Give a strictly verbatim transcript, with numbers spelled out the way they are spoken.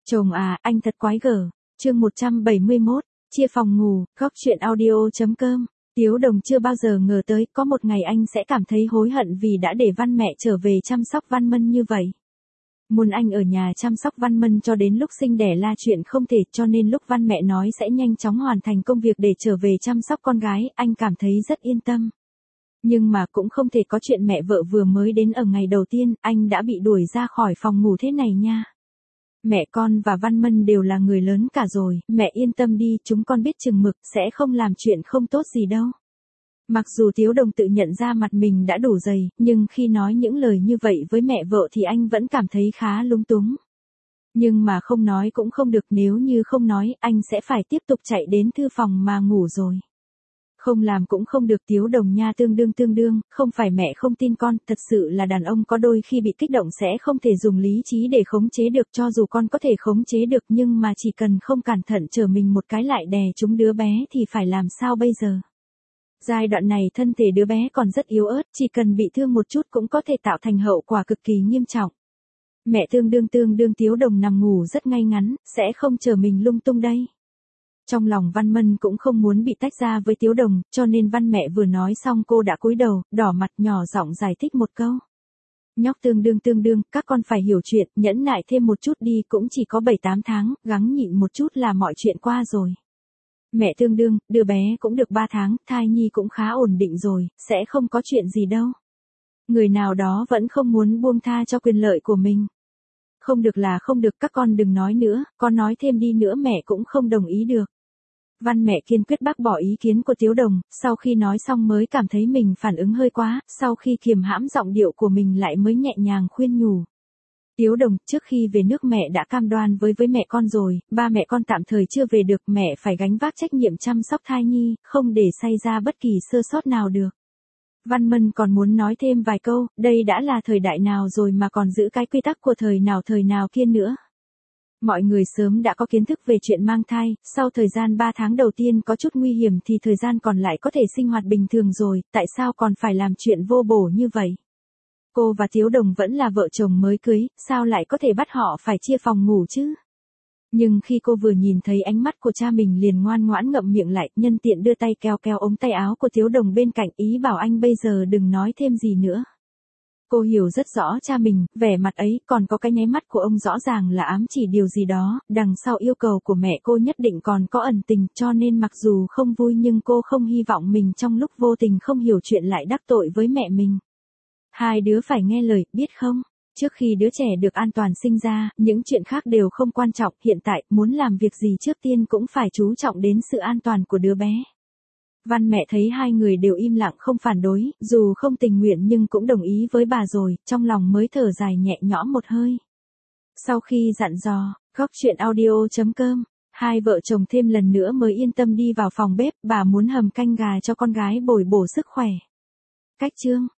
Chồng à, anh thật quái gở. Chương một trăm bảy mươi mốt, chia phòng ngủ, góc chuyện audio.com. Tiếu Đồng chưa bao giờ ngờ tới có một ngày anh sẽ cảm thấy hối hận vì đã để Văn mẹ trở về chăm sóc Văn Mân như vậy. Muốn anh ở nhà chăm sóc Văn Mân cho đến lúc sinh đẻ là chuyện không thể, cho nên lúc Văn mẹ nói sẽ nhanh chóng hoàn thành công việc để trở về chăm sóc con gái, anh cảm thấy rất yên tâm. Nhưng mà cũng không thể có chuyện mẹ vợ vừa mới đến ở ngày đầu tiên, anh đã bị đuổi ra khỏi phòng ngủ thế này nha. Mẹ con và Văn Mân đều là người lớn cả rồi, mẹ yên tâm đi, chúng con biết chừng mực, sẽ không làm chuyện không tốt gì đâu. Mặc dù Tiếu Đồng tự nhận ra mặt mình đã đủ dày, nhưng khi nói những lời như vậy với mẹ vợ thì anh vẫn cảm thấy khá lúng túng. Nhưng mà không nói cũng không được, nếu như không nói, anh sẽ phải tiếp tục chạy đến thư phòng mà ngủ rồi. Không làm cũng không được, Tiếu Đồng nha, tương đương tương đương, không phải mẹ không tin con, thật sự là đàn ông có đôi khi bị kích động sẽ không thể dùng lý trí để khống chế được, cho dù con có thể khống chế được nhưng mà chỉ cần không cẩn thận trở mình một cái lại đè trúng đứa bé thì phải làm sao bây giờ? Giai đoạn này thân thể đứa bé còn rất yếu ớt, chỉ cần bị thương một chút cũng có thể tạo thành hậu quả cực kỳ nghiêm trọng. Mẹ tương đương tương đương Tiếu Đồng nằm ngủ rất ngay ngắn, sẽ không trở mình lung tung đây. Trong lòng Văn Mân cũng không muốn bị tách ra với Tiếu Đồng, cho nên Văn mẹ vừa nói xong cô đã cúi đầu, đỏ mặt nhỏ giọng giải thích một câu. Nhóc tương đương tương đương, các con phải hiểu chuyện, nhẫn nại thêm một chút đi, cũng chỉ có bảy tám tháng, gắng nhịn một chút là mọi chuyện qua rồi. Mẹ tương đương, đứa bé cũng được ba tháng, thai nhi cũng khá ổn định rồi, sẽ không có chuyện gì đâu. Người nào đó vẫn không muốn buông tha cho quyền lợi của mình. Không được là không được, các con đừng nói nữa, con nói thêm đi nữa mẹ cũng không đồng ý được. Văn mẹ kiên quyết bác bỏ ý kiến của Tiếu Đồng, sau khi nói xong mới cảm thấy mình phản ứng hơi quá, sau khi kiềm hãm giọng điệu của mình lại mới nhẹ nhàng khuyên nhủ. Tiếu Đồng, trước khi về nước mẹ đã cam đoan với với mẹ con rồi, ba mẹ con tạm thời chưa về được, mẹ phải gánh vác trách nhiệm chăm sóc thai nhi, không để xảy ra bất kỳ sơ sót nào được. Văn Mân còn muốn nói thêm vài câu, đây đã là thời đại nào rồi mà còn giữ cái quy tắc của thời nào thời nào kia nữa. Mọi người sớm đã có kiến thức về chuyện mang thai, sau thời gian ba tháng đầu tiên có chút nguy hiểm thì thời gian còn lại có thể sinh hoạt bình thường rồi, tại sao còn phải làm chuyện vô bổ như vậy? Cô và Tiếu Đồng vẫn là vợ chồng mới cưới, sao lại có thể bắt họ phải chia phòng ngủ chứ? Nhưng khi cô vừa nhìn thấy ánh mắt của cha mình liền ngoan ngoãn ngậm miệng lại, nhân tiện đưa tay kéo kéo ống tay áo của Tiếu Đồng bên cạnh, ý bảo anh bây giờ đừng nói thêm gì nữa. Cô hiểu rất rõ cha mình, vẻ mặt ấy, còn có cái nháy mắt của ông rõ ràng là ám chỉ điều gì đó, đằng sau yêu cầu của mẹ cô nhất định còn có ẩn tình, cho nên mặc dù không vui nhưng cô không hy vọng mình trong lúc vô tình không hiểu chuyện lại đắc tội với mẹ mình. Hai đứa phải nghe lời, biết không? Trước khi đứa trẻ được an toàn sinh ra, những chuyện khác đều không quan trọng, hiện tại, muốn làm việc gì trước tiên cũng phải chú trọng đến sự an toàn của đứa bé. Văn mẹ thấy hai người đều im lặng không phản đối, dù không tình nguyện nhưng cũng đồng ý với bà rồi, trong lòng mới thở dài nhẹ nhõm một hơi. Sau khi dặn dò, góc chuyện audio.com, hai vợ chồng thêm lần nữa mới yên tâm đi vào phòng bếp, bà muốn hầm canh gà cho con gái bồi bổ sức khỏe. Cách chương